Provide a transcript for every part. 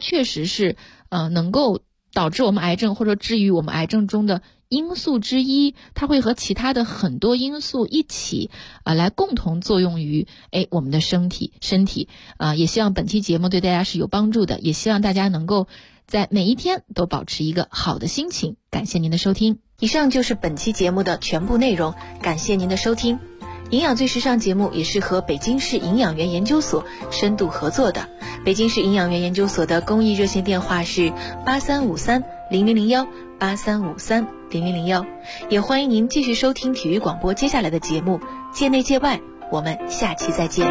确实是能够导致我们癌症或者治愈我们癌症中的因素之一，它会和其他的很多因素一起来共同作用于我们的身体也希望本期节目对大家是有帮助的，也希望大家能够在每一天都保持一个好的心情。感谢您的收听，以上就是本期节目的全部内容，感谢您的收听。营养最时尚节目也是和北京市营养园研究所深度合作的。北京市营养园研究所的公益热线电话是83530001 83530001，也欢迎您继续收听体育广播接下来的节目，界内界外，我们下期再见。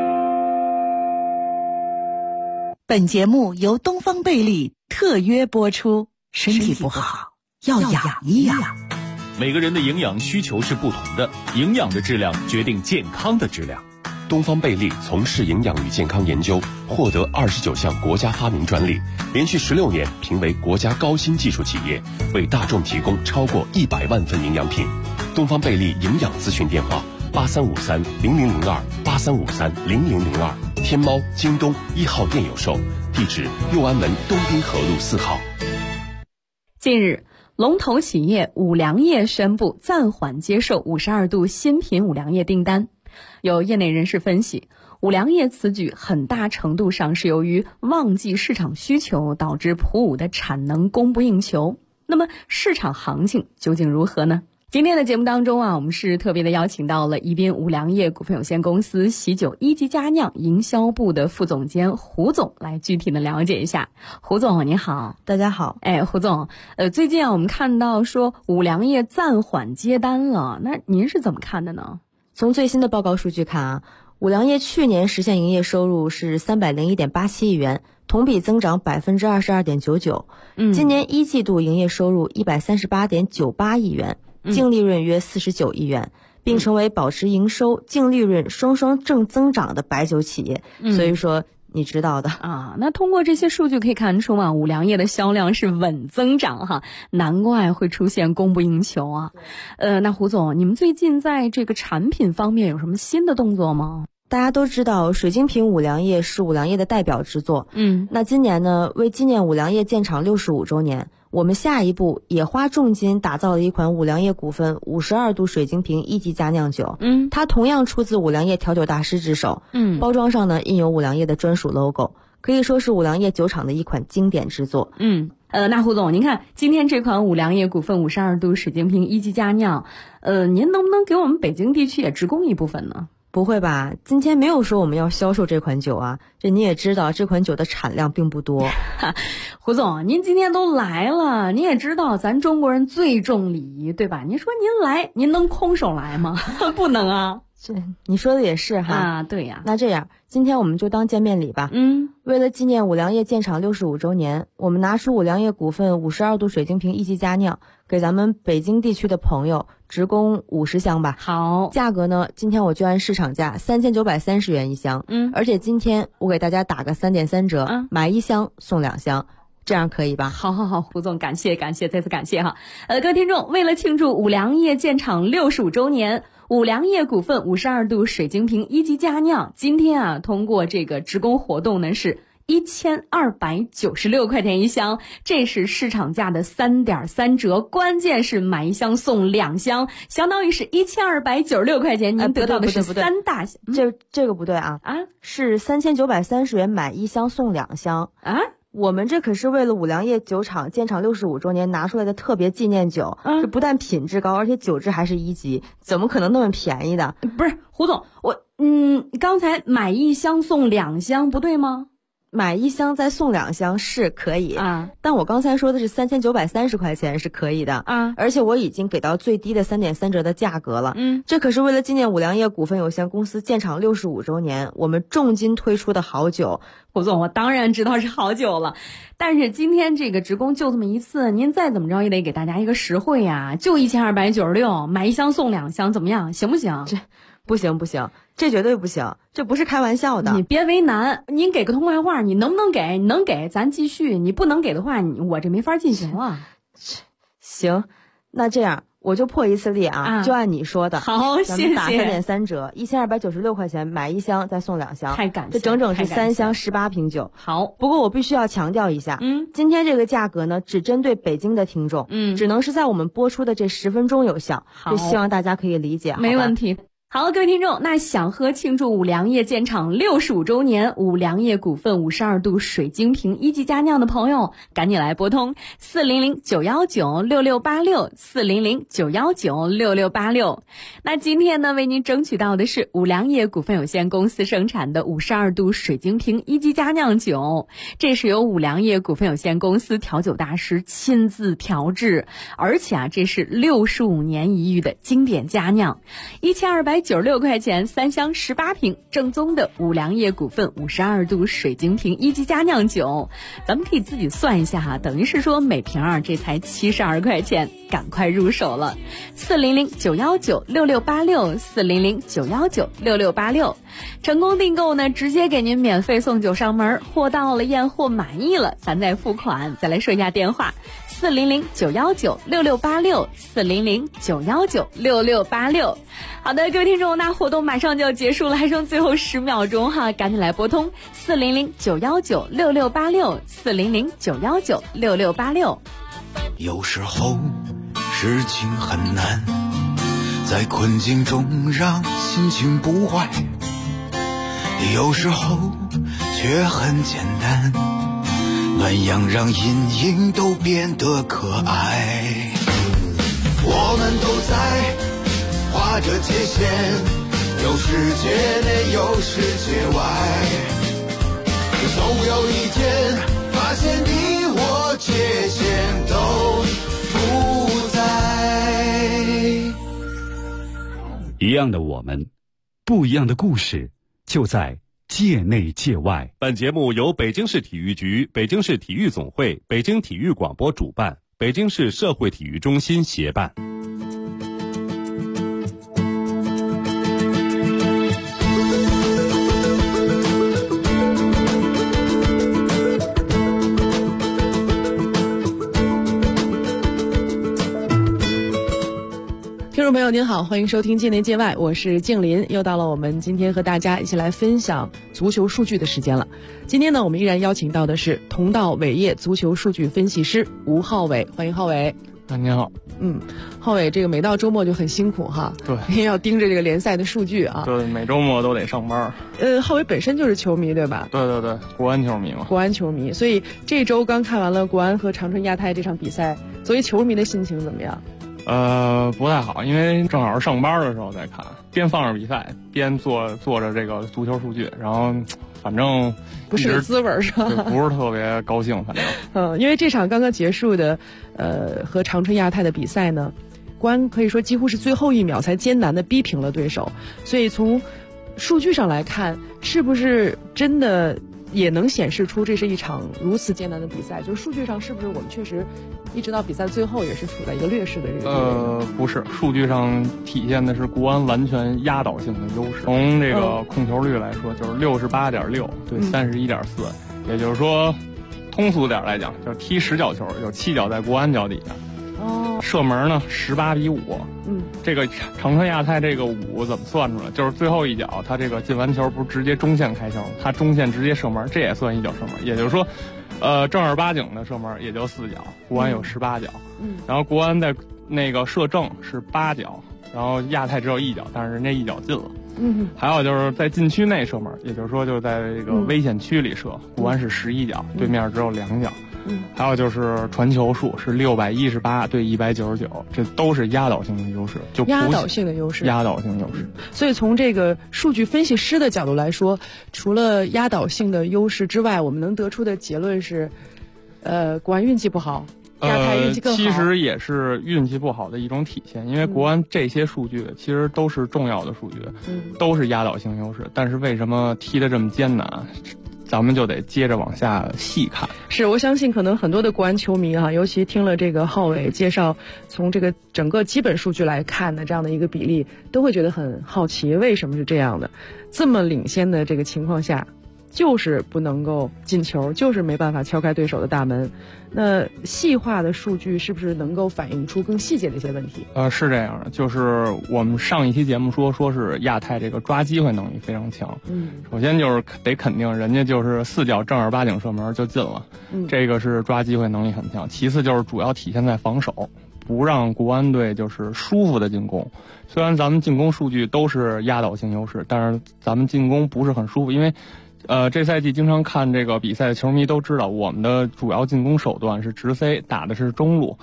本节目由东方贝利特约播出，身体不好要养一养。 每个人的营养需求是不同的，营养的质量决定健康的质量。 东方贝利从事营养与健康研究，获得29项国家发明专利，连续16年评为国家高新技术企业，为大众提供超过100万份营养品。东方贝利营养咨询电话83530002 83530002，天猫、京东1号店有售，地址六安门东滨河路4号。 近日，龙头企业五粮液宣布暂缓接受52度新品五粮液订单。有业内人士分析，五粮液此举很大程度上是由于旺季市场需求导致普五的产能供不应求。那么市场行情究竟如何呢？今天的节目当中我们是特别的邀请到了宜宾五粮液股份有限公司喜酒一级佳酿营销部的副总监胡总来具体的了解一下。胡总你好。 大家好。 胡总，最近我们看到说五粮液暂缓接单了，那您是怎么看的呢？ 从最新的报告数据看五粮液去年实现营业收入是301.87亿元，同比增长 22.99%。今年一季度营业收入138.98亿元，净利润约49亿元，并成为保持营收、净利润双双正增长的白酒企业。所以说你知道的那通过这些数据可以看出五粮液的销量是稳增长难怪会出现供不应求那胡总，你们最近在这个产品方面有什么新的动作吗？ 大家都知道水晶瓶五粮液是五粮液的代表之作。那今年呢，为纪念五粮液建厂65周年，我们下一步也花重金打造了一款五粮液股份52度水晶瓶一级佳酿酒。它同样出自五粮液调酒大师之手。包装上呢印有五粮液的专属 logo， 可以说是五粮液酒厂的一款经典之作。 那胡总，您看今天这款五粮液股份52度水晶瓶一级佳酿，您能不能给我们北京地区也直供一部分呢？ 不会吧，今天没有说我们要销售这款酒这你也知道这款酒的产量并不多。 胡总，您今天都来了，您也知道咱中国人最重礼仪，对吧？您说您来，您能空手来吗？不能你说的也是对呀。 那这样今天我们就当见面礼吧。为了纪念五粮液建厂65周年，我们拿出五粮液股份52度水晶瓶一级佳酿，给咱们北京地区的朋友直供50箱吧。 好， 价格呢，今天我就按市场价3930元一箱。而且今天我给大家打个3.3折，买1箱送2箱。这样可以吧？ 好，胡总，感谢，再次感谢各位听众，为了庆祝五粮液建厂65周年，五粮液股份52度水晶瓶一级佳酿今天通过这个直供活动呢是1296块钱一箱，这是市场价的3.3折，关键是买1箱送2箱，相当于是1296块钱，您得到的是3大箱。 这个不对是3930元买1箱送2箱我们这可是为了五粮液酒厂建厂65周年拿出来的特别纪念酒，这不但品质高，而且酒质还是1级，怎么可能那么便宜的？ 不是胡总，刚才买1箱送2箱不对吗？ 买1箱再送2箱是可以但我刚才说的是3930块钱是可以的而且我已经给到最低的3.3折的价格了这可是为了纪念五粮液股份有限公司建厂65周年，我们重金推出的好酒。 胡总，我当然知道是好酒了，但是今天这个直供就这么一次，您再怎么着也得给大家一个实惠就1296，买1箱送2箱，怎么样？行不行？ 这不行，这绝对不行，这不是开玩笑的。 你别为难，您给个痛快话，你能不能给？你能给咱继续，你不能给的话，我这没法进行了。 行，那这样我就破一次例啊，就按你说的。 好，谢谢。 咱们打3.3折，1296块钱买1箱再送2箱， 太感谢， 这整整是3箱18瓶酒。 好， 不过我必须要强调一下，今天这个价格呢，只针对北京的听众，只能是在我们播出的这10分钟有效，就希望大家可以理解。 没问题。好，各位听众，那想喝庆祝五粮液建厂65周年五粮液股份52度水晶瓶1级佳酿的朋友，赶紧来拨通400-919-6686，400-919-6686。那今天呢，为您争取到的是五粮液股份有限公司生产的52度水晶瓶1级佳酿酒，这是由五粮液股份有限公司调酒大师亲自调制，而且这是65年一遇的经典佳酿，1296块钱3箱18瓶，正宗的五粮液股份52度水晶瓶1级佳酿酒，咱们可以自己算一下哈，等于是说每瓶这才72块钱，赶快入手了。400-919-6686，400-919-6686，成功订购呢，直接给您免费送酒上门，货到了验货满意了，咱再付款。再来说一下电话，400-919-6686，400-919-6686。好的，各位听众，那活动马上就要结束了，还剩最后10秒钟哈，赶紧来拨通400-919-6686，400-919-6686。 有时候事情很难，在困境中让心情不坏，有时候却很简单，暖阳让阴影都变得可爱。我们都在画着界限，有世界内有世界外，总有一天发现你我界限都不在。 一样的我们，不一样的故事，就在界内界外。 本节目由北京市体育局、北京市体育总会、北京体育广播主办，北京市社会体育中心协办。 听众朋友您好，欢迎收听界内界外，我是静林，又到了我们今天和大家一起来分享足球数据的时间了。今天呢，我们依然邀请到的是同道伟业足球数据分析师吴浩伟，欢迎浩伟。 您好。 浩伟，这个每到周末就很辛苦哈， 对， 要盯着这个联赛的数据啊， 对，每周末都得上班。 浩伟本身就是球迷对吧？ 对对对，国安球迷嘛。 国安球迷，所以这周刚看完了国安和长春亚泰这场比赛，作为球迷的心情怎么样？ 不太好，因为正好是上班的时候在看，边放着比赛边做着这个足球数据，然后反正不是个滋味是吧？ 不是特别高兴，反正因为这场刚刚结束的和长春亚泰的比赛呢，国安可以说几乎是最后一秒才艰难的逼平了对手，所以从数据上来看，是不是真的也能显示出这是一场如此艰难的比赛？就数据上是不是我们确实一直到比赛最后也是处在一个劣势的这个不是，数据上体现的是国安完全压倒性的优势。从这个控球率来说，就是68.6对31.4，也就是说，通俗点来讲，就是踢10脚球，有7脚在国安脚底下。射门呢18-5，这个长春亚泰这个5怎么算出来？就是最后一脚，他这个进完球不是直接中线开球，他中线直接射门，这也算一脚射门。也就是说，正儿八经的射门也就4脚，国安有18脚，然后国安在那个射正是8脚，然后亚泰只有1脚，但是人家1脚进了。还有就是在禁区内射门，也就是说就在这个危险区里射，国安是11脚，对面只有2脚。还有就是传球数是618对199，这都是压倒性的优势，就压倒性的优势。所以从这个数据分析师的角度来说，除了压倒性的优势之外，我们能得出的结论是，国安运气不好，亚太运气更好。 其实也是运气不好的一种体现，因为国安这些数据其实都是重要的数据，都是压倒性优势，但是为什么踢得这么艰难？咱们就得接着往下细看。 是，我相信可能很多的国安球迷尤其听了这个浩伟介绍，从这个整个基本数据来看的这样的一个比例，都会觉得很好奇，为什么是这样的？这么领先的这个情况下， 就是不能够进球，就是没办法敲开对手的大门。那细化的数据是不是能够反映出更细节的一些问题？ 是这样的，就是我们上一期节目说是亚太这个抓机会能力非常强。首先就是得肯定人家就是4脚正儿八经射门就进了，这个是抓机会能力很强。其次就是主要体现在防守，不让国安队就是舒服的进攻。虽然咱们进攻数据都是压倒性优势，但是咱们进攻不是很舒服，因为这赛季经常看这个比赛的球迷都知道，我们的主要进攻手段是直塞，打的是中路。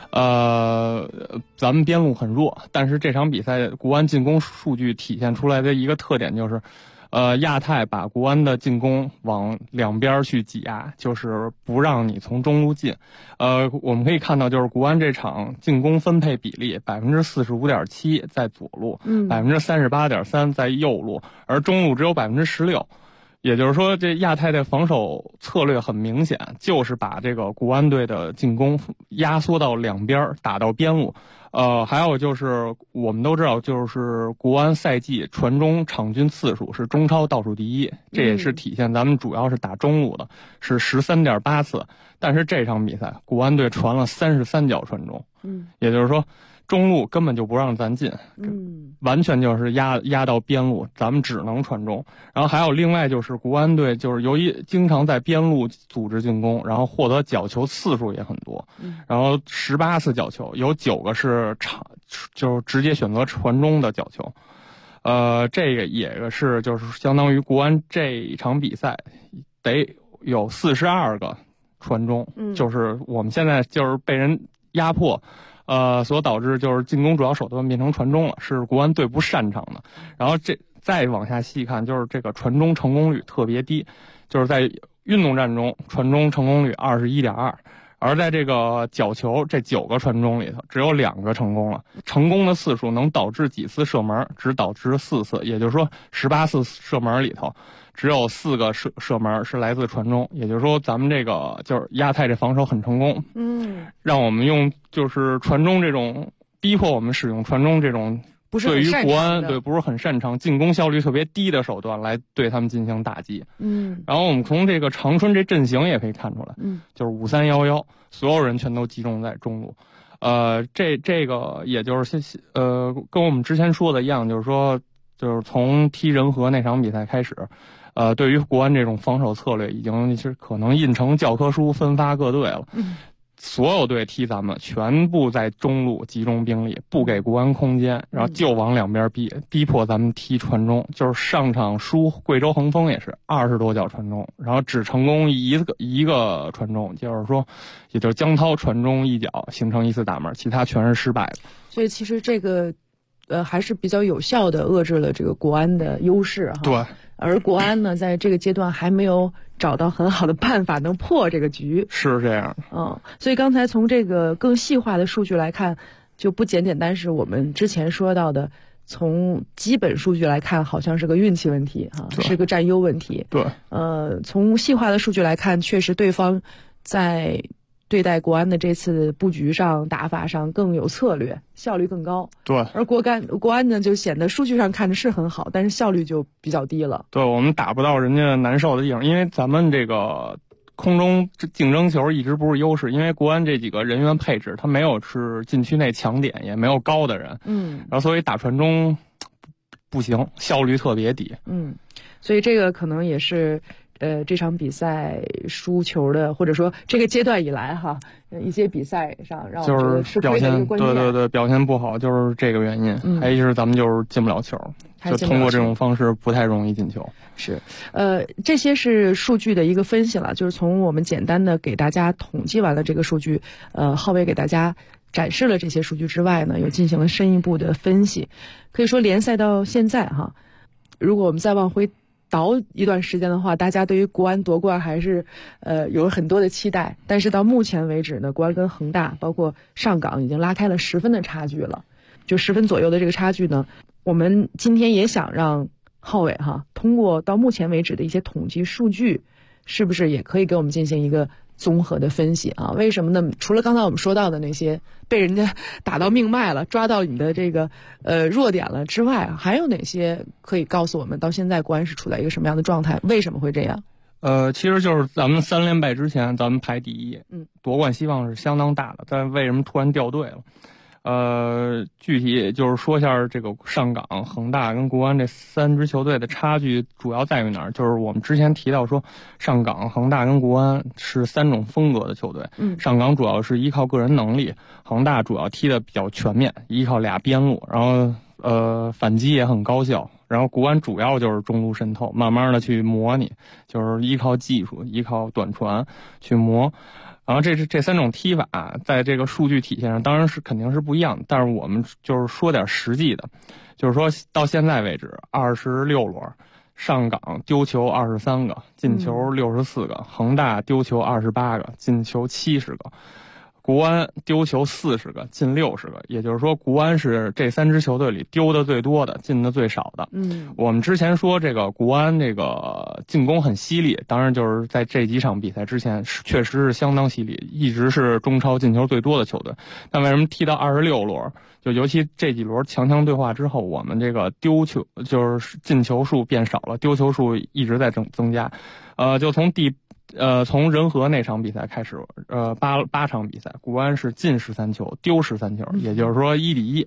咱们边路很弱，但是这场比赛国安进攻数据体现出来的一个特点就是，亚太把国安的进攻往两边去挤压，就是不让你从中路进。我们可以看到，就是国安这场进攻分配比例45.7%在左路，38.3%在右路，而中路只有16%。也就是说，这亚太的防守策略很明显，就是把这个国安队的进攻压缩到两边，打到边路。还有就是我们都知道，就是国安赛季传中场均次数是中超倒数第一，这也是体现咱们主要是打中路的，是13.8次。但是这场比赛，国安队传了33脚传中，也就是说，中路根本就不让咱进，完全就是压到边路，咱们只能传中。然后还有另外就是国安队就是由于经常在边路组织进攻，然后获得角球次数也很多，然后18次角球有9个是就是直接选择传中的角球。这个也是就是相当于国安这一场比赛得有42个传中，就是我们现在就是被人压迫。所导致就是进攻主要手段变成传中了，是国安最不擅长的。然后再往下细看，就是这个传中成功率特别低，就是在运动战中传中成功率21.2%，而在这个角球这9个传中里头，只有2个成功了。成功的次数能导致几次射门，只导致4次，也就是说18次射门里头，只有4个射门是来自传中。也就是说，咱们这个就是亚太这防守很成功，让我们用就是传中这种逼迫我们使用传中这种对于国安不是很擅长、进攻效率特别低的手段来对他们进行打击。然后我们从这个长春这阵型也可以看出来，就是5311，所有人全都集中在中路。这个也就是跟我们之前说的一样，就是说就是从踢仁和那场比赛开始，对于国安这种防守策略已经是可能印成教科书，分发各队了。所有队踢咱们全部在中路集中兵力，不给国安空间，然后就往两边逼迫咱们踢传中。就是上场输贵州恒丰也是20多脚传中，然后只成功一个传中，就是说也就是江涛传中1脚形成1次打门，其他全是失败的。 所以其实这个还是比较有效的遏制了这个国安的优势哈。 对。 而国安呢，在这个阶段还没有找到很好的办法能破这个局， 是这样。 所以刚才从这个更细化的数据来看，就不简单是我们之前说到的，从基本数据来看，好像是个运气问题哈，是个占优问题。 对。 从细化的数据来看，确实对方在对待国安的这次布局上、打法上更有策略，效率更高。 对， 而国安呢，就显得数据上看着是很好，但是效率就比较低了。 对，我们打不到人家难受的地方，因为咱们这个空中竞争球一直不是优势，因为国安这几个人员配置，他没有是禁区内强点，也没有高的人，然后所以打传中不行，效率特别低。 所以这个可能也是。这场比赛输球的，或者说这个阶段以来哈，一些比赛上让我觉得吃亏的一个关键。 对，表现不好就是这个原因。还有就是咱们就是进不了球，就通过这种方式不太容易进球。 是，这些是数据的一个分析了，就是从我们简单的给大家统计完了这个数据，浩伟给大家展示了这些数据之外呢，又进行了深一步的分析。可以说联赛到现在哈，如果我们再往回倒一段时间的话，大家对于国安夺冠还是有很多的期待，但是到目前为止呢，国安跟恒大包括上港已经拉开了10分的差距了，就10分左右的这个差距呢，我们今天也想让浩伟通过到目前为止的一些统计数据，是不是也可以给我们进行一个综合的分析啊。为什么呢？除了刚才我们说到的那些被人家打到命脉了，抓到你的这个弱点了之外，还有哪些可以告诉我们到现在国安是处在一个什么样的状态？为什么会这样？ 其实就是咱们3连败之前，咱们排第一，夺冠希望是相当大的，但为什么突然掉队了？具体就是说一下这个上港、恒大跟国安这3支球队的差距主要在于哪儿？就是我们之前提到说，上港、恒大跟国安是3种风格的球队。上港主要是依靠个人能力，恒大主要踢得比较全面，依靠俩边路，然后反击也很高效。然后国安主要就是中路渗透，慢慢的去模拟，就是依靠技术，依靠短传去磨。然后这3种踢法在这个数据体现上当然是肯定是不一样的，但是我们就是说点实际的，就是说到现在为止26轮，上港丢球23个，进球64个，恒大丢球28个，进球70个。国安丢球40个，进60个，也就是说国安是这3支球队里丢的最多的，进的最少的。我们之前说这个国安这个进攻很犀利，当然就是在这几场比赛之前确实是相当犀利，一直是中超进球最多的球队。但为什么踢到26轮，就尤其这几轮强对话之后，我们这个丢球就是进球数变少了，丢球数一直在增加。就从仁和那场比赛开始，8场比赛，国安是进13球，丢13球，也就是说1比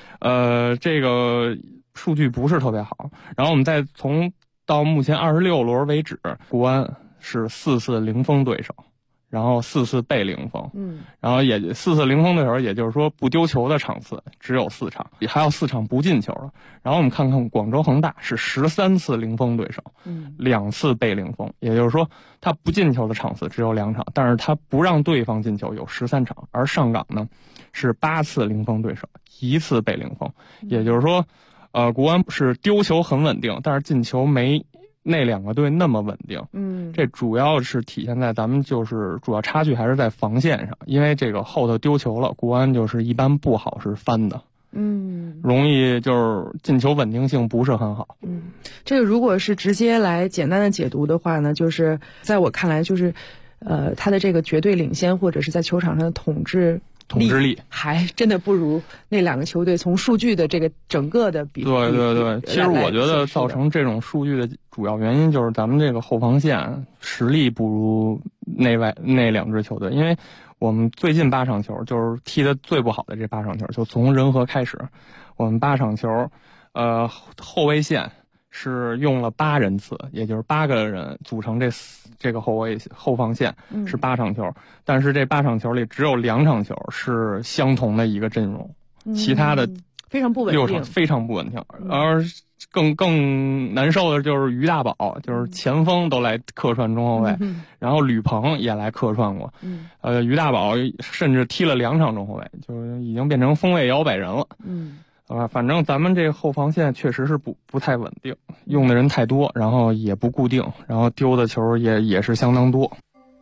1。这个数据不是特别好。然后我们再到目前26轮为止，国安是4次零封对手，然后4次被零封，然后也4次零封对手，也就是说不丢球的场次只有4场，还有4场不进球了。然后我们看看广州恒大是13次零封对手，2次被零封，也就是说他不进球的场次只有2场，但是他不让对方进球有13场。而上港呢是8次零封对手，1次被零封，也就是说国安是丢球很稳定，但是进球没那2个队那么稳定。这主要是体现在咱们就是主要差距还是在防线上，因为这个后头丢球了，国安就是一般不好是翻的，容易就是进球稳定性不是很好。 这个如果是直接来简单的解读的话呢，就是在我看来就是他的这个绝对领先或者是在球场上的统治力还真的不如那2个球队从数据的这个整个的比。 对，其实我觉得造成这种数据的主要原因就是咱们这个后防线实力不如那2支球队，因为我们最近8场球就是踢得最不好的这8场球，就从仁和开始，我们8场球后卫线是用了8人次，也就是8个人组成这个后防线是8场球，但是这8场球里只有2场球是相同的一个阵容，其他的非常不稳定 ，6场非常不稳定。而更难受的就是于大宝，就是前锋都来客串中后卫，然后吕鹏也来客串过，于大宝甚至踢了2场中后卫，就是已经变成锋卫摇摆人了。反正咱们这个后防线确实是不太稳定，用的人太多，然后也不固定，然后丢的球也是相当多。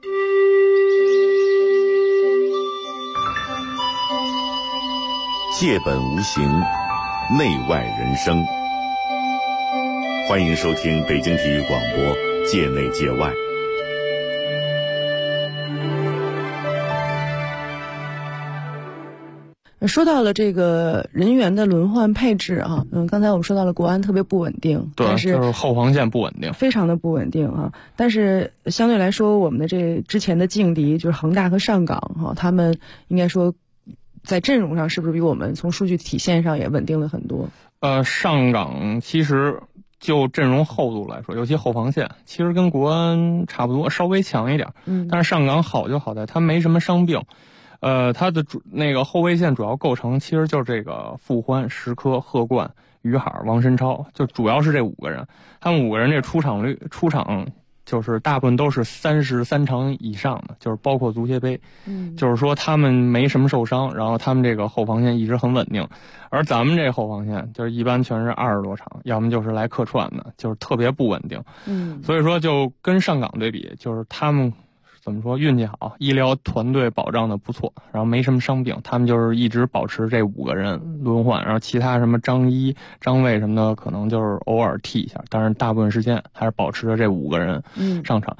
界本无形，内外人生。欢迎收听北京体育广播界内界外。 说到了这个人员的轮换配置啊，刚才我们说到了国安特别不稳定， 对， 但是就是后防线不稳定， 非常的不稳定啊。但是相对来说，我们的这之前的劲敌就是恒大和上港哈，他们应该说在阵容上是不是比我们从数据体现上也稳定了很多？ 上港其实就阵容厚度来说，尤其后防线，其实跟国安差不多，稍微强一点。但是上港好就好在它没什么伤病。他的那个后卫线主要构成其实就是这个傅欢、石科、贺冠、于海、王申超，就主要是这5个人。他们5个人这出场就是大部分都是33场以上的，就是包括足协杯。就是说他们没什么受伤，然后他们这个后防线一直很稳定。而咱们这后防线就是一般全是20多场，要么就是来客串的，就是特别不稳定。所以说就跟上港对比，就是他们怎么说，运气好，医疗团队保障的不错，然后没什么伤病，他们就是一直保持这5个人轮换，然后其他什么张一、张卫什么的可能就是偶尔踢一下，但是大部分时间还是保持着这5个人上场。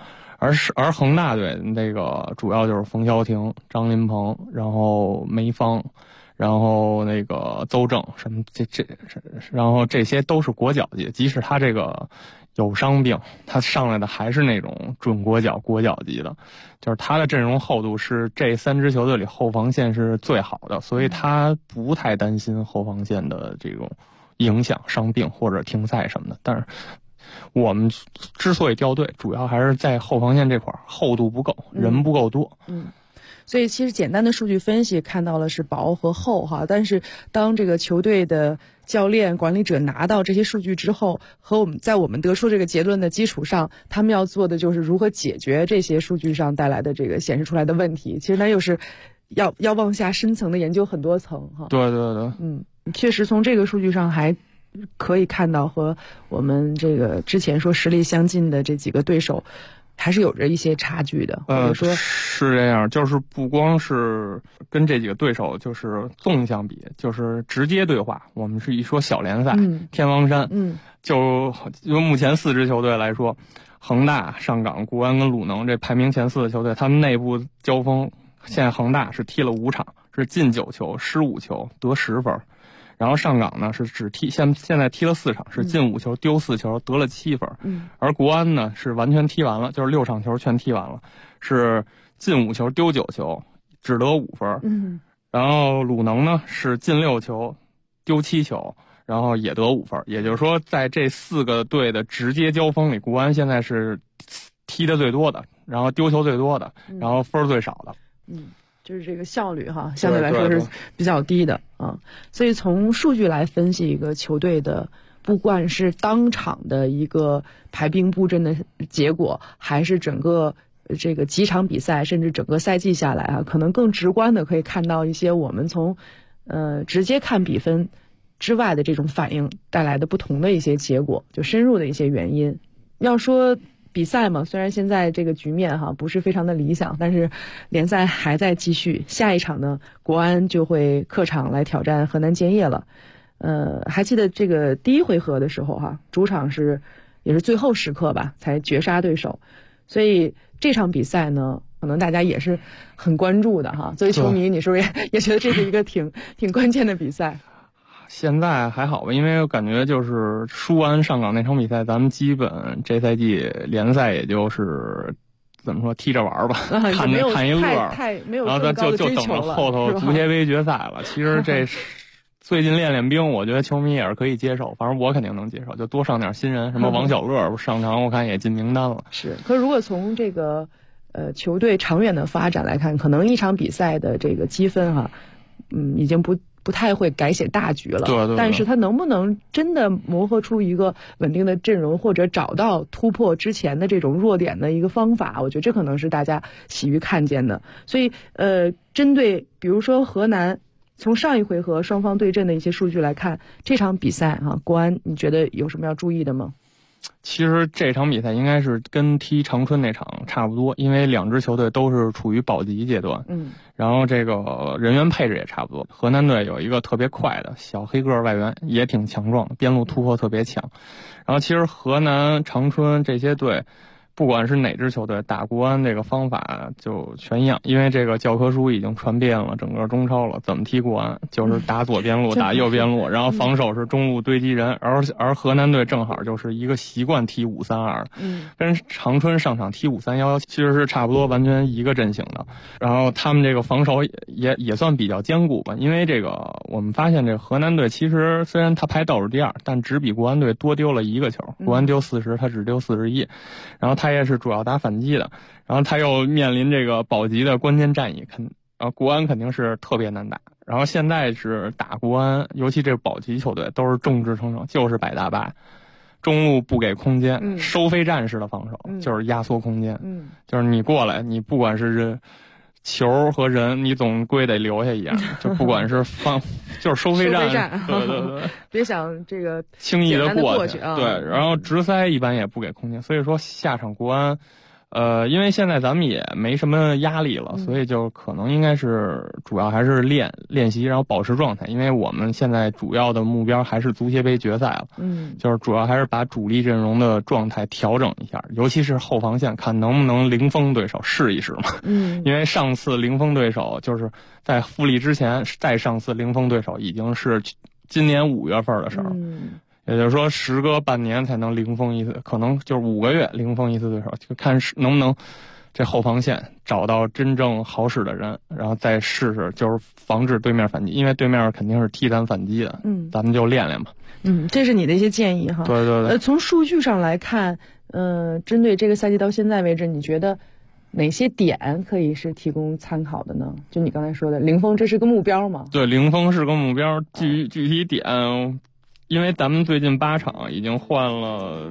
而恒大队那个主要就是冯潇霆、张琳芃，然后梅芳，然后那个邹正什么然后这些都是国脚级，即使他这个有伤病，他上来的还是那种准国脚级的，就是他的阵容厚度是这3支球队里后防线是最好的，所以他不太担心后防线的这种影响、伤病或者停赛什么的。但是我们之所以掉队，主要还是在后防线这块厚度不够，人不够多。 所以其实简单的数据分析看到了是薄和厚哈，但是当这个球队的教练管理者拿到这些数据之后，和我们得出这个结论的基础上，他们要做的就是如何解决这些数据上带来的这个显示出来的问题。其实那又是要往下深层的研究很多层哈。 对对对， 确实从这个数据上还可以看到和我们这个之前说实力相近的这几个对手还是有着一些差距的，或者说是这样，就是不光是跟这几个对手就是纵相比，就是直接对话。我们是一说小联赛，天王山，就目前4支球队来说，恒大、上港、国安跟鲁能这排名前4的球队，他们内部交锋，现在恒大是踢了5场，是进9球、失5球、得10分。然后上港呢是只现在踢了4场，是进5球、丢4球、得了7分。而国安呢是完全踢完了，就是6场球全踢完了，是进5球、丢9球，只得5分。然后鲁能呢是进6球、丢7球，然后也得5分。也就是说，在这4个队的直接交锋里，国安现在是踢的最多的，然后丢球最多的，然后分最少的。 就是这个效率哈，相对来说是比较低的啊。所以从数据来分析一个球队的，不管是当场的一个排兵布阵的结果，还是整个这个几场比赛，甚至整个赛季下来啊，可能更直观的可以看到一些我们从直接看比分之外的这种反应带来的不同的一些结果，就深入的一些原因。要说比赛嘛，虽然现在这个局面哈不是非常的理想，但是联赛还在继续。下一场呢，国安就会客场来挑战河南建业了。还记得这个第一回合的时候哈，主场也是最后时刻吧才绝杀对手，所以这场比赛呢，可能大家也是很关注的哈。作为球迷，你是不是也觉得这是一个挺关键的比赛？ 现在还好吧，因为我感觉就是输完上港那场比赛，咱们基本这赛季联赛也就是怎么说踢着玩吧，看一乐，然后咱就等着后头足协杯决赛了。其实这最近练兵，我觉得球迷也是可以接受，反正我肯定能接受，就多上点新人，什么王小乐上场我看也进名单了。 是，可如果从这个球队长远的发展来看，可能一场比赛的这个积分哈，已经不太会改写大局了， 对， 但是他能不能真的磨合出一个稳定的阵容，或者找到突破之前的这种弱点的一个方法，我觉得这可能是大家喜于看见的。所以针对比如说河南，从上一回合双方对阵的一些数据来看，这场比赛国安你觉得有什么要注意的吗？ 其实这场比赛应该是跟踢长春那场差不多，因为2支球队都是处于保级阶段，然后这个人员配置也差不多。河南队有一个特别快的小黑个外援，也挺强壮，边路突破特别强。然后其实河南、长春这些队，不管是哪支球队打国安这个方法就全一样，因为这个教科书已经传遍了整个中超了。怎么踢国安就是打左边路打右边路，然后防守是中路堆积人，而河南队正好就是一个习惯踢5-3-2，跟长春上场踢5-3-1其实是差不多完全一个阵型的。然后他们这个防守也算比较坚固吧，因为这个我们发现这个河南队其实虽然他排倒数第2，但只比国安队多丢了1个球，国安丢40，他只丢41，然后他也是主要打反击的，然后他又面临这个保级的关键战役，国安肯定是特别难打。然后现在是打国安，尤其这保级球队都是众志成城，就是摆大巴，中路不给空间，收费战式的防守，就是压缩空间，就是你过来，你不管是球和人，你总归得留下一样，就不管是就是收费战，对， 别想这个轻易的过去啊。 对，然后直塞一般也不给空间，所以说下场国安， 因为现在咱们也没什么压力了，所以就可能应该是主要还是练习，然后保持状态。因为我们现在主要的目标还是足协杯决赛了，就是主要还是把主力阵容的状态调整一下，尤其是后防线，看能不能零封对手，试一试嘛。因为上次零封对手就是在复利之前，再上次零封对手已经是今年5月份的时候。也就是说，时隔半年才能零封一次，可能就是5个月零封一次对手，就看能不能这后防线找到真正好使的人，然后再试试，就是防止对面反击，因为对面肯定是踢咱反击的，咱们就练练吧。 这是你的一些建议哈。 对对对。 从数据上来看，针对这个赛季到现在为止，你觉得哪些点可以是提供参考的呢？就你刚才说的零封，这是个目标吗？ 对，零封是个目标，具体点。因为咱们最近8场已经换了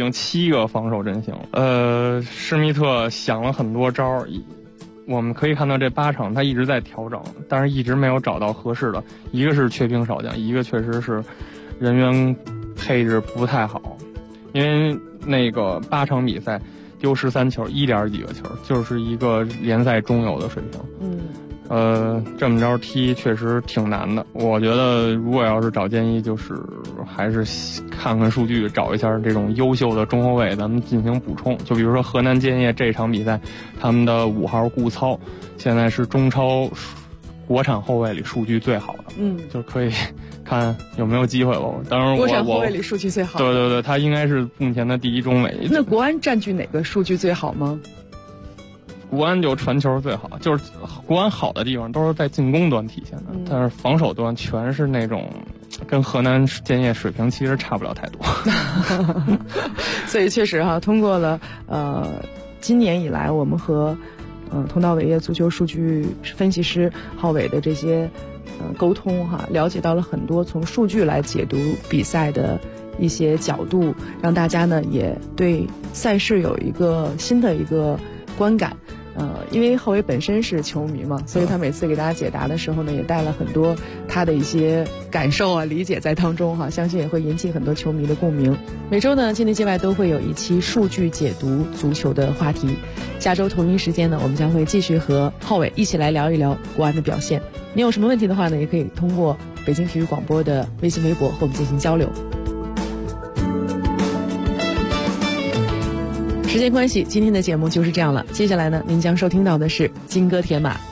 7个防守阵型，施密特想了很多招，我们可以看到这8场他一直在调整，但是一直没有找到合适的。一个是缺兵少将，一个确实是人员配置不太好，因为那个8场比赛丢13球，1点几个球，就是一个联赛中游的水平。这么着踢确实挺难的。我觉得如果要是找建议，就是还是看看数据，找一下这种优秀的中后卫，咱们进行补充。就比如说河南建业这场比赛，他们的5号顾操现在是中超国产后卫里数据最好的，就可以看有没有机会吧。当然国产后卫里数据最好的， 对对对，他应该是目前的第1中卫。 那国安占据哪个数据最好吗？ 国安就传球最好，就是国安好的地方都是在进攻端体现的，但是防守端全是那种跟河南建业水平其实差不了太多。 所以确实哈，通过了今年以来我们和同道伟业足球数据分析师浩伟的这些沟通哈，了解到了很多从数据来解读比赛的一些角度，让大家呢也对赛事有一个新的一个观感。因为浩伟本身是球迷嘛，所以他每次给大家解答的时候呢，也带了很多他的一些感受啊、理解在当中哈，相信也会引起很多球迷的共鸣。每周呢，界内界外都会有一期数据解读足球的话题。下周同一时间呢，我们将会继续和浩伟一起来聊一聊国安的表现。你有什么问题的话呢，也可以通过北京体育广播的微信微博和我们进行交流。时间关系，今天的节目就是这样了。接下来呢，您将收听到的是金戈铁马。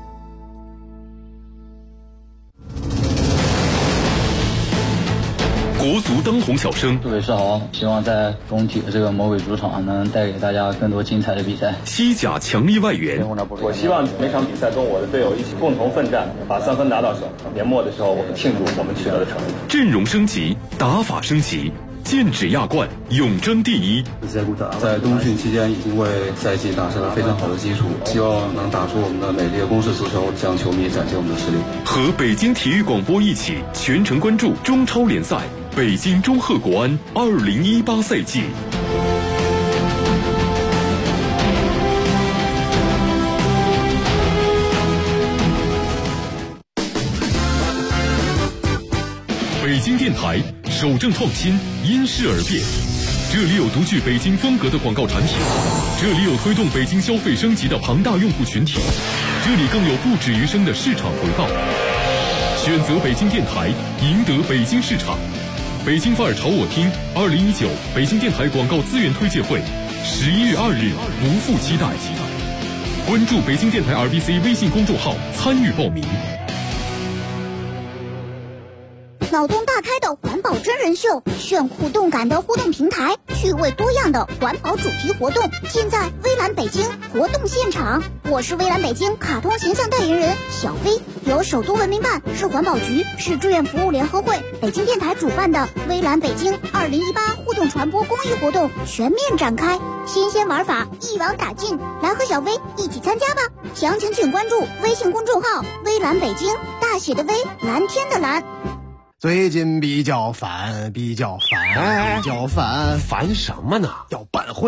国足当红小生， 各位是好，希望在中体的这个魔鬼主场能带给大家更多精彩的比赛。 西甲强力外援， 我希望每场比赛跟我的队友一起共同奋战，把3分拿到手。年末的时候，我们庆祝我们取得的成绩。 阵容升级，打法升级。剑指亚冠，永争第1。 在冬训期间已经为赛季打下了非常好的基础，希望能打出我们的美丽的攻势足球，向球迷展现我们的实力。 和北京体育广播一起全程关注中超联赛，北京中赫国安2018赛季。北京电台守正创新，因势而变。这里有独具北京风格的广告产品，这里有推动北京消费升级的庞大用户群体，这里更有不止余生的市场回报。选择北京电台，赢得北京市场。北京范儿朝我听2019北京电台广告资源推介会，11月2日不负期待。关注北京电台 RBC 微信公众号参与报名。 脑洞大开的环保真人秀，炫酷动感的互动平台，趣味多样的环保主题活动，尽在微蓝北京活动现场。我是微蓝北京卡通形象代言人小飞，由首都文明办、市环保局、市志愿服务联合会、北京电台主办的微蓝北京2018互动传播公益活动全面展开，新鲜玩法一网打尽，来和小飞一起参加吧！详情请关注微信公众号微蓝北京，大写的微，蓝天的蓝。 最近比较烦，烦什么呢？要办会。